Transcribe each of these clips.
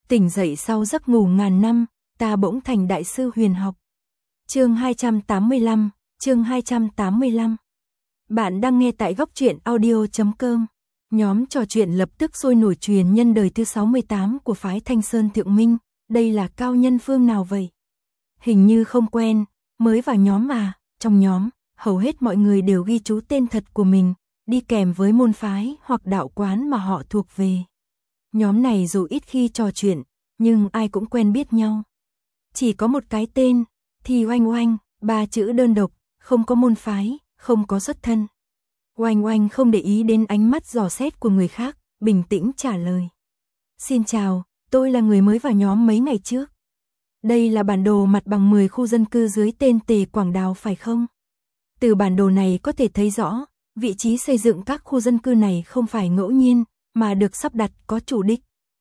Tỉnh dậy sau giấc ngủ ngàn năm, ta bỗng thành đại sư huyền học. Chương 285, chương 285. Bạn đang nghe tại góc truyện audio.com. Nhóm trò chuyện lập tức sôi nổi truyền nhân đời thứ 68 của phái Thanh Sơn Thượng Minh. Đây là cao nhân phương nào vậy? Hình như không quen, mới vào nhóm à. Trong nhóm, hầu hết mọi người đều ghi chú tên thật của mình, đi kèm với môn phái hoặc đạo quán mà họ thuộc về. Nhóm này dù ít khi trò chuyện, nhưng ai cũng quen biết nhau. Chỉ có một cái tên, thì Oanh Oanh, 3 chữ đơn độc, không có môn phái, không có xuất thân. Oanh Oanh không để ý đến ánh mắt dò xét của người khác, bình tĩnh trả lời. Xin chào, tôi là người mới vào nhóm mấy ngày trước. Đây là bản đồ mặt bằng 10 khu dân cư dưới tên Tề Quảng Đào phải không? Từ bản đồ này có thể thấy rõ, vị trí xây dựng các khu dân cư này không phải ngẫu nhiên, mà được sắp đặt có chủ đích.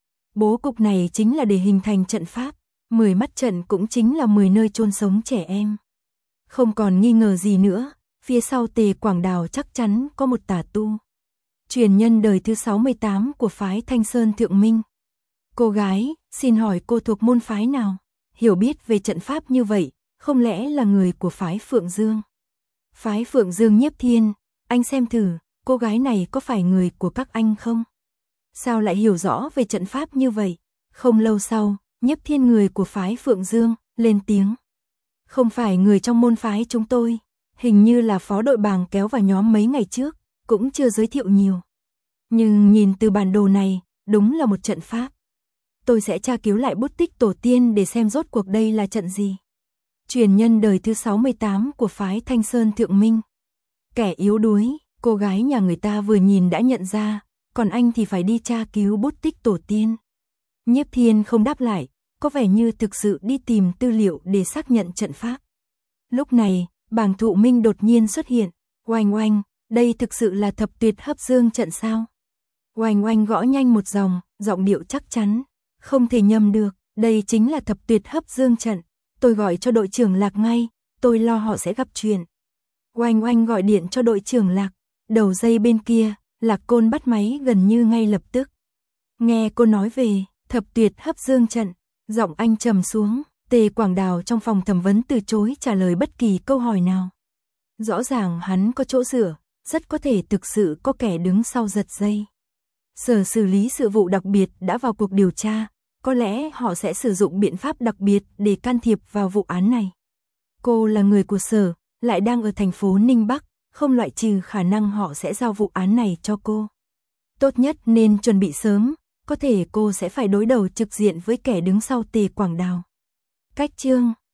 Bố cục này chính là để hình thành trận pháp, 10 mắt trận cũng chính là 10 nơi chôn sống trẻ em. Không còn nghi ngờ gì nữa, phía sau Tề Quảng Đào chắc chắn có một tà tu. Truyền nhân đời thứ 68 của phái Thanh Sơn Thượng Minh. Cô gái, xin hỏi cô thuộc môn phái nào? Hiểu biết về trận pháp như vậy, không lẽ là người của phái Phượng Dương? Phái Phượng Dương Nhiếp Thiên, anh xem thử, cô gái này có phải người của các anh không? Sao lại hiểu rõ về trận pháp như vậy? Không lâu sau, Nhiếp Thiên người của phái Phượng Dương, lên tiếng. Không phải người trong môn phái chúng tôi, hình như là phó đội bàng kéo vào nhóm mấy ngày trước, cũng chưa giới thiệu nhiều. Nhưng nhìn từ bản đồ này, đúng là một trận pháp. Tôi sẽ tra cứu lại bút tích tổ tiên để xem rốt cuộc đây là trận gì. Truyền nhân đời thứ 68 của phái Thanh Sơn Thượng Minh. Kẻ yếu đuối, cô gái nhà người ta vừa nhìn đã nhận ra, còn anh thì phải đi tra cứu bút tích tổ tiên. Nhiếp Thiên không đáp lại, có vẻ như thực sự đi tìm tư liệu để xác nhận trận pháp. Lúc này, Bàng Thụ Minh đột nhiên xuất hiện. Oanh Oanh, đây thực sự là thập tuyệt hấp dương trận sao? Oanh Oanh gõ nhanh một dòng, giọng điệu chắc chắn. Không thể nhầm được, đây chính là thập tuyệt hấp dương trận. Tôi gọi cho đội trưởng Lạc ngay, tôi lo họ sẽ gặp chuyện. Oanh Oanh gọi điện cho đội trưởng Lạc. Đầu dây bên kia, Lạc Côn bắt máy gần như ngay lập tức. Nghe cô nói về thập tuyệt hấp dương trận, giọng anh trầm xuống. Tề Quảng Đào trong phòng thẩm vấn từ chối trả lời bất kỳ câu hỏi nào. Rõ ràng hắn có chỗ dựa, rất có thể thực sự có kẻ đứng sau giật dây. Sở xử lý sự vụ đặc biệt đã vào cuộc điều tra, có lẽ họ sẽ sử dụng biện pháp đặc biệt để can thiệp vào vụ án này. Cô là người của sở, lại đang ở thành phố Ninh Bắc, không loại trừ khả năng họ sẽ giao vụ án này cho cô. Tốt nhất nên chuẩn bị sớm, có thể cô sẽ phải đối đầu trực diện với kẻ đứng sau Tề Quảng Đào. Cách chương